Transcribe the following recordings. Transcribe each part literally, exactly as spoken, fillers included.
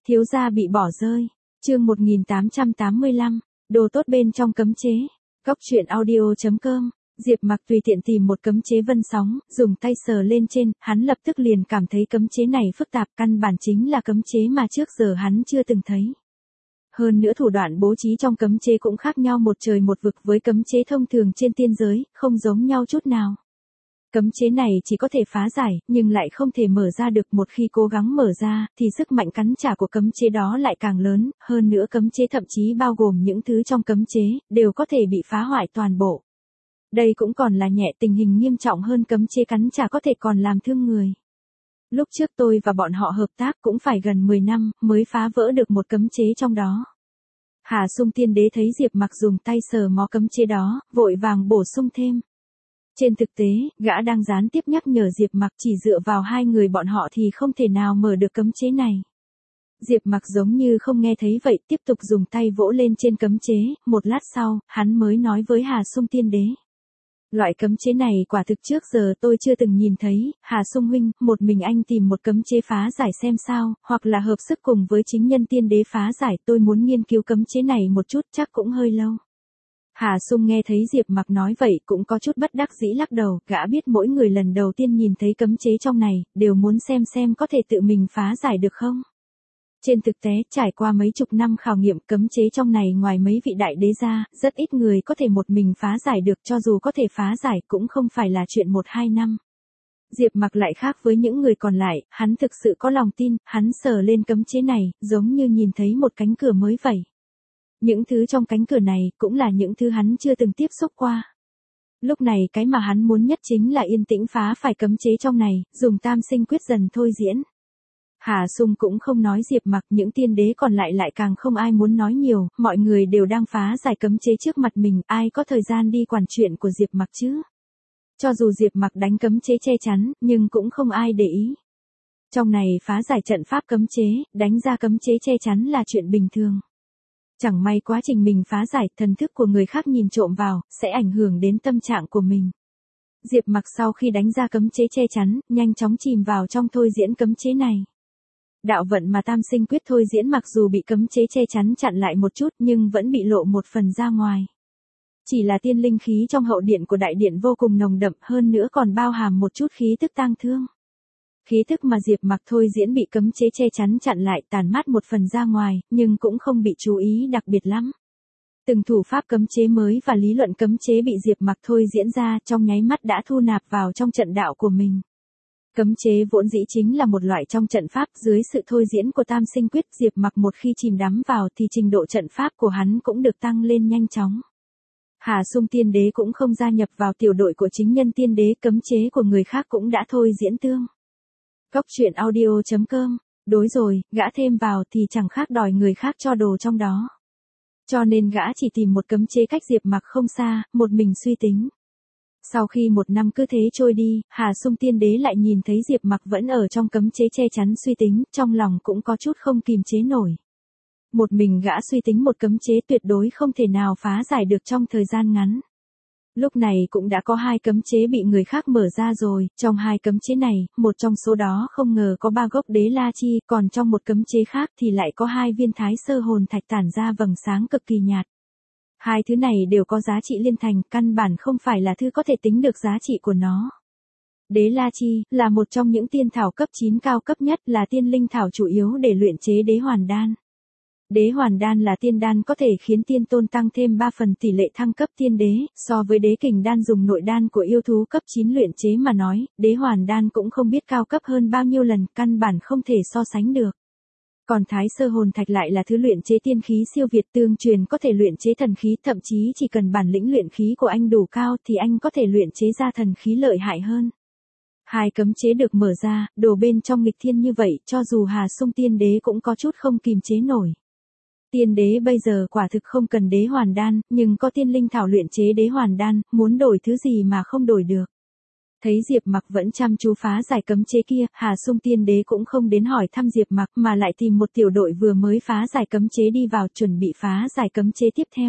Thiếu gia bị bỏ rơi. Chương một nghìn tám trăm tám mươi lăm, đồ tốt bên trong cấm chế. Góc truyện audio chấm com. Diệp Mặc tùy tiện tìm một cấm chế vân sóng, dùng tay sờ lên trên, hắn lập tức liền cảm thấy cấm chế này phức tạp, căn bản chính là cấm chế mà trước giờ hắn chưa từng thấy. Hơn nữa thủ đoạn bố trí trong cấm chế cũng khác nhau một trời một vực với cấm chế thông thường trên tiên giới, không giống nhau chút nào. Cấm chế này chỉ có thể phá giải, nhưng lại không thể mở ra được, một khi cố gắng mở ra, thì sức mạnh cắn trả của cấm chế đó lại càng lớn, hơn nữa cấm chế thậm chí bao gồm những thứ trong cấm chế, đều có thể bị phá hoại toàn bộ. Đây cũng còn là nhẹ, tình hình nghiêm trọng hơn cấm chế cắn trả có thể còn làm thương người. Lúc trước tôi và bọn họ hợp tác cũng phải gần mười năm, mới phá vỡ được một cấm chế trong đó. Hà Sung Tiên Đế thấy Diệp Mặc dùng tay sờ mó cấm chế đó, vội vàng bổ sung thêm. Trên thực tế, gã đang gián tiếp nhắc nhở Diệp Mặc chỉ dựa vào hai người bọn họ thì không thể nào mở được cấm chế này. Diệp Mặc giống như không nghe thấy vậy, tiếp tục dùng tay vỗ lên trên cấm chế, một lát sau, hắn mới nói với Hà Sung Tiên Đế. Loại cấm chế này quả thực trước giờ tôi chưa từng nhìn thấy, Hà Sung huynh, một mình anh tìm một cấm chế phá giải xem sao, hoặc là hợp sức cùng với chính nhân tiên đế phá giải, tôi muốn nghiên cứu cấm chế này một chút, chắc cũng hơi lâu. Hà Sung nghe thấy Diệp Mặc nói vậy cũng có chút bất đắc dĩ lắc đầu, gã biết mỗi người lần đầu tiên nhìn thấy cấm chế trong này, đều muốn xem xem có thể tự mình phá giải được không. Trên thực tế, trải qua mấy chục năm khảo nghiệm, cấm chế trong này ngoài mấy vị đại đế ra, rất ít người có thể một mình phá giải được, cho dù có thể phá giải cũng không phải là chuyện một hai năm. Diệp Mặc lại khác với những người còn lại, hắn thực sự có lòng tin, hắn sờ lên cấm chế này, giống như nhìn thấy một cánh cửa mới vậy. Những thứ trong cánh cửa này, cũng là những thứ hắn chưa từng tiếp xúc qua. Lúc này cái mà hắn muốn nhất chính là yên tĩnh phá phải cấm chế trong này, dùng tam sinh quyết dần thôi diễn. Hà Sung cũng không nói Diệp Mặc, những tiên đế còn lại lại càng không ai muốn nói nhiều, mọi người đều đang phá giải cấm chế trước mặt mình, ai có thời gian đi quản chuyện của Diệp Mặc chứ. Cho dù Diệp Mặc đánh cấm chế che chắn, nhưng cũng không ai để ý. Trong này phá giải trận pháp cấm chế, đánh ra cấm chế che chắn là chuyện bình thường. Chẳng may quá trình mình phá giải, thần thức của người khác nhìn trộm vào, sẽ ảnh hưởng đến tâm trạng của mình. Diệp Mặc sau khi đánh ra cấm chế che chắn, nhanh chóng chìm vào trong thôi diễn cấm chế này. Đạo vận mà tam sinh quyết thôi diễn mặc dù bị cấm chế che chắn chặn lại một chút nhưng vẫn bị lộ một phần ra ngoài. Chỉ là tiên linh khí trong hậu điện của đại điện vô cùng nồng đậm, hơn nữa còn bao hàm một chút khí tức tang thương. Khí tức mà Diệp Mặc thôi diễn bị cấm chế che chắn chặn lại, tàn mát một phần ra ngoài, nhưng cũng không bị chú ý đặc biệt lắm. Từng thủ pháp cấm chế mới và lý luận cấm chế bị Diệp Mặc thôi diễn ra, trong nháy mắt đã thu nạp vào trong trận đạo của mình. Cấm chế vốn dĩ chính là một loại trong trận pháp, dưới sự thôi diễn của tam sinh quyết, Diệp Mặc một khi chìm đắm vào thì trình độ trận pháp của hắn cũng được tăng lên nhanh chóng. Hà Sung Tiên Đế cũng không gia nhập vào tiểu đội của chính nhân tiên đế, cấm chế của người khác cũng đã thôi diễn tương. Góc truyện audio chấm com. Đối rồi, gã thêm vào thì chẳng khác đòi người khác cho đồ trong đó. Cho nên gã chỉ tìm một cấm chế cách Diệp Mặc không xa, một mình suy tính. Sau khi một năm cứ thế trôi đi, Hà Sung Tiên Đế lại nhìn thấy Diệp Mặc vẫn ở trong cấm chế che chắn suy tính, trong lòng cũng có chút không kìm chế nổi. Một mình gã suy tính một cấm chế tuyệt đối không thể nào phá giải được trong thời gian ngắn. Lúc này cũng đã có hai cấm chế bị người khác mở ra rồi, trong hai cấm chế này, một trong số đó không ngờ có ba gốc đế la chi, còn trong một cấm chế khác thì lại có hai viên thái sơ hồn thạch tản ra vầng sáng cực kỳ nhạt. Hai thứ này đều có giá trị liên thành, căn bản không phải là thứ có thể tính được giá trị của nó. Đế La Chi, là một trong những tiên thảo cấp chín cao cấp nhất, là tiên linh thảo chủ yếu để luyện chế đế hoàn đan. Đế hoàn đan là tiên đan có thể khiến tiên tôn tăng thêm ba phần tỷ lệ thăng cấp tiên đế, so với đế kình đan dùng nội đan của yêu thú cấp chín luyện chế mà nói, đế hoàn đan cũng không biết cao cấp hơn bao nhiêu lần, căn bản không thể so sánh được. Còn thái sơ hồn thạch lại là thứ luyện chế tiên khí siêu việt, tương truyền có thể luyện chế thần khí, thậm chí chỉ cần bản lĩnh luyện khí của anh đủ cao thì anh có thể luyện chế ra thần khí lợi hại hơn. Hai cấm chế được mở ra, đồ bên trong nghịch thiên như vậy, cho dù Hà Sung Tiên Đế cũng có chút không kìm chế nổi. Tiên đế bây giờ quả thực không cần đế hoàn đan, nhưng có tiên linh thảo luyện chế đế hoàn đan, muốn đổi thứ gì mà không đổi được. Thấy Diệp Mặc vẫn chăm chú phá giải cấm chế kia, Hà Sung Tiên Đế cũng không đến hỏi thăm Diệp Mặc mà lại tìm một tiểu đội vừa mới phá giải cấm chế đi vào, chuẩn bị phá giải cấm chế tiếp theo.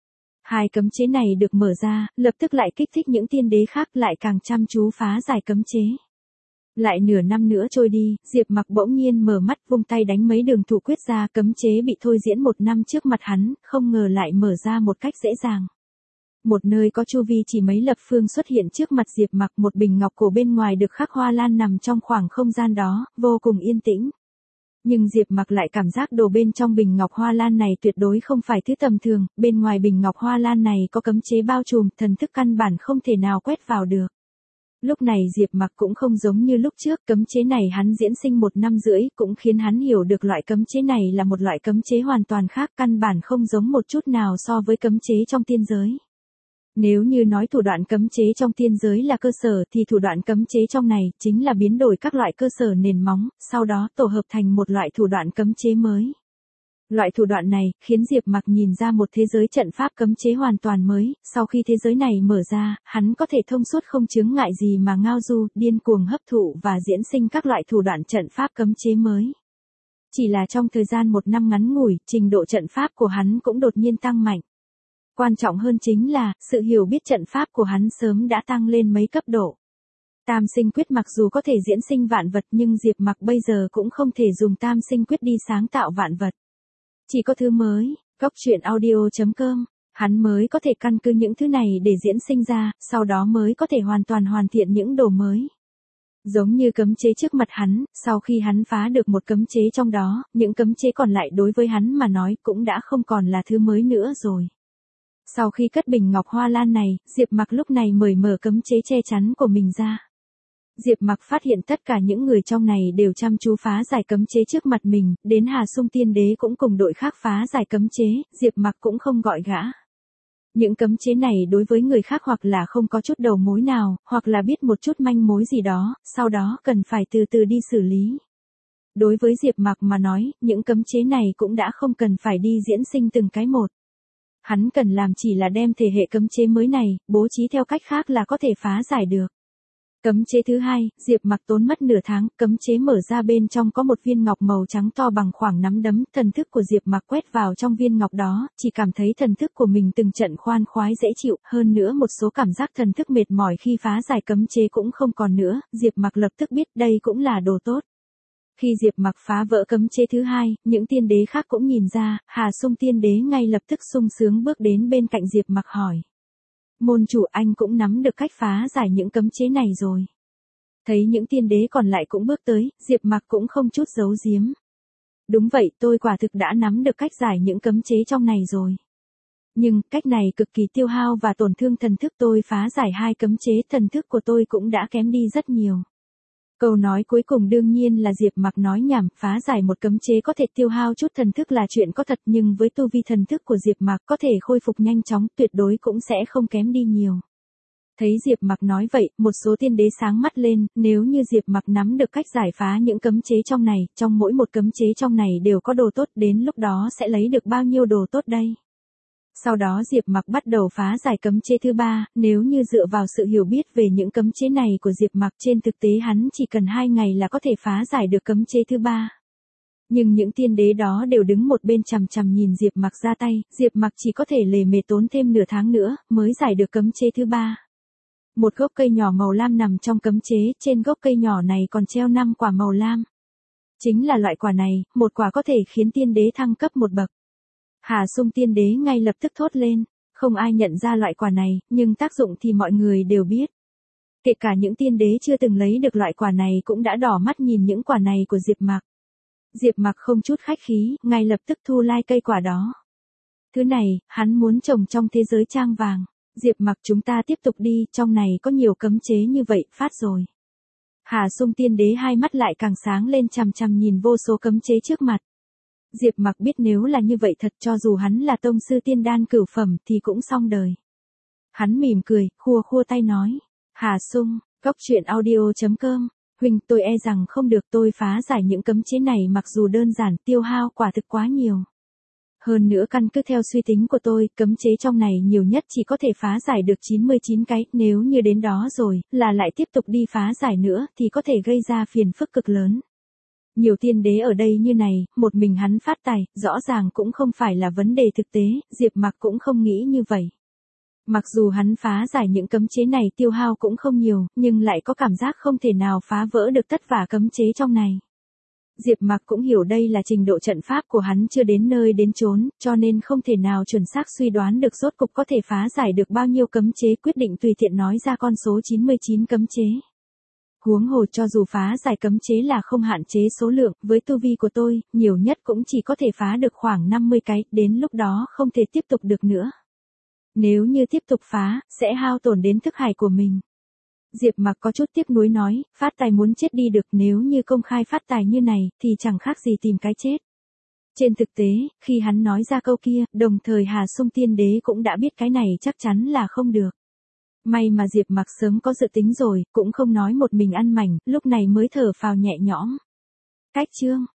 Hai cấm chế này được mở ra, lập tức lại kích thích những tiên đế khác lại càng chăm chú phá giải cấm chế. Lại nửa năm nữa trôi đi, Diệp Mặc bỗng nhiên mở mắt vung tay đánh mấy đường thủ quyết ra, cấm chế bị thôi diễn một năm trước mặt hắn, không ngờ lại mở ra một cách dễ dàng. Một nơi có chu vi chỉ mấy lập phương xuất hiện trước mặt Diệp Mặc, một bình ngọc cổ bên ngoài được khắc hoa lan nằm trong khoảng không gian đó, vô cùng yên tĩnh. Nhưng Diệp Mặc lại cảm giác đồ bên trong bình ngọc hoa lan này tuyệt đối không phải thứ tầm thường, bên ngoài bình ngọc hoa lan này có cấm chế bao trùm, thần thức căn bản không thể nào quét vào được. Lúc này Diệp Mặc cũng không giống như lúc trước, cấm chế này hắn diễn sinh một năm rưỡi, cũng khiến hắn hiểu được loại cấm chế này là một loại cấm chế hoàn toàn khác, căn bản không giống một chút nào so với cấm chế trong tiên giới. Nếu như nói thủ đoạn cấm chế trong tiên giới là cơ sở thì thủ đoạn cấm chế trong này chính là biến đổi các loại cơ sở nền móng, sau đó tổ hợp thành một loại thủ đoạn cấm chế mới. Loại thủ đoạn này khiến Diệp Mặc nhìn ra một thế giới trận pháp cấm chế hoàn toàn mới, sau khi thế giới này mở ra, hắn có thể thông suốt không chướng ngại gì mà ngao du, điên cuồng hấp thụ và diễn sinh các loại thủ đoạn trận pháp cấm chế mới. Chỉ là trong thời gian một năm ngắn ngủi, trình độ trận pháp của hắn cũng đột nhiên tăng mạnh. Quan trọng hơn chính là, sự hiểu biết trận pháp của hắn sớm đã tăng lên mấy cấp độ. Tam sinh quyết mặc dù có thể diễn sinh vạn vật nhưng Diệp Mặc bây giờ cũng không thể dùng tam sinh quyết đi sáng tạo vạn vật. Chỉ có thứ mới, góc truyện audio chấm com, hắn mới có thể căn cứ những thứ này để diễn sinh ra, sau đó mới có thể hoàn toàn hoàn thiện những đồ mới. Giống như cấm chế trước mặt hắn, sau khi hắn phá được một cấm chế trong đó, những cấm chế còn lại đối với hắn mà nói cũng đã không còn là thứ mới nữa rồi. Sau khi cất bình ngọc hoa lan này, Diệp Mặc lúc này mời mở cấm chế che chắn của mình ra. Diệp Mặc phát hiện tất cả những người trong này đều chăm chú phá giải cấm chế trước mặt mình, đến Hà Sung Tiên Đế cũng cùng đội khác phá giải cấm chế, Diệp Mặc cũng không gọi gã. Những cấm chế này đối với người khác hoặc là không có chút đầu mối nào, hoặc là biết một chút manh mối gì đó, sau đó cần phải từ từ đi xử lý. Đối với Diệp Mặc mà nói, những cấm chế này cũng đã không cần phải đi diễn sinh từng cái một. Hắn cần làm chỉ là đem thể hệ cấm chế mới này, bố trí theo cách khác là có thể phá giải được. Cấm chế thứ hai, Diệp Mặc tốn mất nửa tháng, cấm chế mở ra bên trong có một viên ngọc màu trắng to bằng khoảng nắm đấm, thần thức của Diệp Mặc quét vào trong viên ngọc đó, chỉ cảm thấy thần thức của mình từng trận khoan khoái dễ chịu, hơn nữa một số cảm giác thần thức mệt mỏi khi phá giải cấm chế cũng không còn nữa, Diệp Mặc lập tức biết đây cũng là đồ tốt. Khi Diệp Mặc phá vỡ cấm chế thứ hai, những tiên đế khác cũng nhìn ra, Hà Sung Tiên Đế ngay lập tức sung sướng bước đến bên cạnh Diệp Mặc hỏi. Môn chủ anh cũng nắm được cách phá giải những cấm chế này rồi. Thấy những tiên đế còn lại cũng bước tới, Diệp Mặc cũng không chút giấu giếm. Đúng vậy, tôi quả thực đã nắm được cách giải những cấm chế trong này rồi. Nhưng, cách này cực kỳ tiêu hao và tổn thương thần thức, tôi phá giải hai cấm chế, thần thức của tôi cũng đã kém đi rất nhiều. Câu nói cuối cùng đương nhiên là Diệp Mặc nói nhảm, phá giải một cấm chế có thể tiêu hao chút thần thức là chuyện có thật, nhưng với tu vi thần thức của Diệp Mặc có thể khôi phục nhanh chóng, tuyệt đối cũng sẽ không kém đi nhiều. Thấy Diệp Mặc nói vậy, một số tiên đế sáng mắt lên, nếu như Diệp Mặc nắm được cách giải phá những cấm chế trong này, trong mỗi một cấm chế trong này đều có đồ tốt, đến lúc đó sẽ lấy được bao nhiêu đồ tốt đây? Sau đó Diệp Mặc bắt đầu phá giải cấm chế thứ ba, nếu như dựa vào sự hiểu biết về những cấm chế này của Diệp Mặc, trên thực tế hắn chỉ cần hai ngày là có thể phá giải được cấm chế thứ ba. Nhưng những tiên đế đó đều đứng một bên chằm chằm nhìn Diệp Mặc ra tay, Diệp Mặc chỉ có thể lề mề tốn thêm nửa tháng nữa, mới giải được cấm chế thứ ba. Một gốc cây nhỏ màu lam nằm trong cấm chế, trên gốc cây nhỏ này còn treo năm quả màu lam. Chính là loại quả này, một quả có thể khiến tiên đế thăng cấp một bậc. Hà Sung Tiên Đế ngay lập tức thốt lên, không ai nhận ra loại quả này, nhưng tác dụng thì mọi người đều biết. Kể cả những tiên đế chưa từng lấy được loại quả này cũng đã đỏ mắt nhìn những quả này của Diệp Mặc. Diệp Mặc không chút khách khí, ngay lập tức thu lai cây quả đó. Thứ này, hắn muốn trồng trong thế giới trang vàng. Diệp Mặc, chúng ta tiếp tục đi, trong này có nhiều cấm chế như vậy, phát rồi. Hà Sung Tiên Đế hai mắt lại càng sáng lên chằm chằm nhìn vô số cấm chế trước mặt. Diệp Mặc biết nếu là như vậy thật, cho dù hắn là tông sư tiên đan cửu phẩm thì cũng xong đời. Hắn mỉm cười, khua khua tay nói. Hà Sung, góc truyện audio chấm com, huynh, tôi e rằng không được, tôi phá giải những cấm chế này mặc dù đơn giản, tiêu hao quả thực quá nhiều. Hơn nữa căn cứ theo suy tính của tôi, cấm chế trong này nhiều nhất chỉ có thể phá giải được chín mươi chín cái, nếu như đến đó rồi, là lại tiếp tục đi phá giải nữa, thì có thể gây ra phiền phức cực lớn. Nhiều tiên đế ở đây như này, một mình hắn phát tài, rõ ràng cũng không phải là vấn đề thực tế, Diệp Mặc cũng không nghĩ như vậy. Mặc dù hắn phá giải những cấm chế này tiêu hao cũng không nhiều, nhưng lại có cảm giác không thể nào phá vỡ được tất cả cấm chế trong này. Diệp Mặc cũng hiểu đây là trình độ trận pháp của hắn chưa đến nơi đến chốn, cho nên không thể nào chuẩn xác suy đoán được rốt cục có thể phá giải được bao nhiêu cấm chế, quyết định tùy tiện nói ra con số chín mươi chín cấm chế. Huống hồ cho dù phá giải cấm chế là không hạn chế số lượng, với tu vi của tôi, nhiều nhất cũng chỉ có thể phá được khoảng năm mươi cái, đến lúc đó không thể tiếp tục được nữa. Nếu như tiếp tục phá, sẽ hao tổn đến thức hải của mình. Diệp Mặc có chút tiếc nuối nói, phát tài muốn chết đi được, nếu như công khai phát tài như này, thì chẳng khác gì tìm cái chết. Trên thực tế, khi hắn nói ra câu kia, đồng thời Hà Sung Tiên Đế cũng đã biết cái này chắc chắn là không được. May mà Diệp Mặc sớm có dự tính rồi, cũng không nói một mình ăn mảnh, lúc này mới thở phào nhẹ nhõm. Cách chương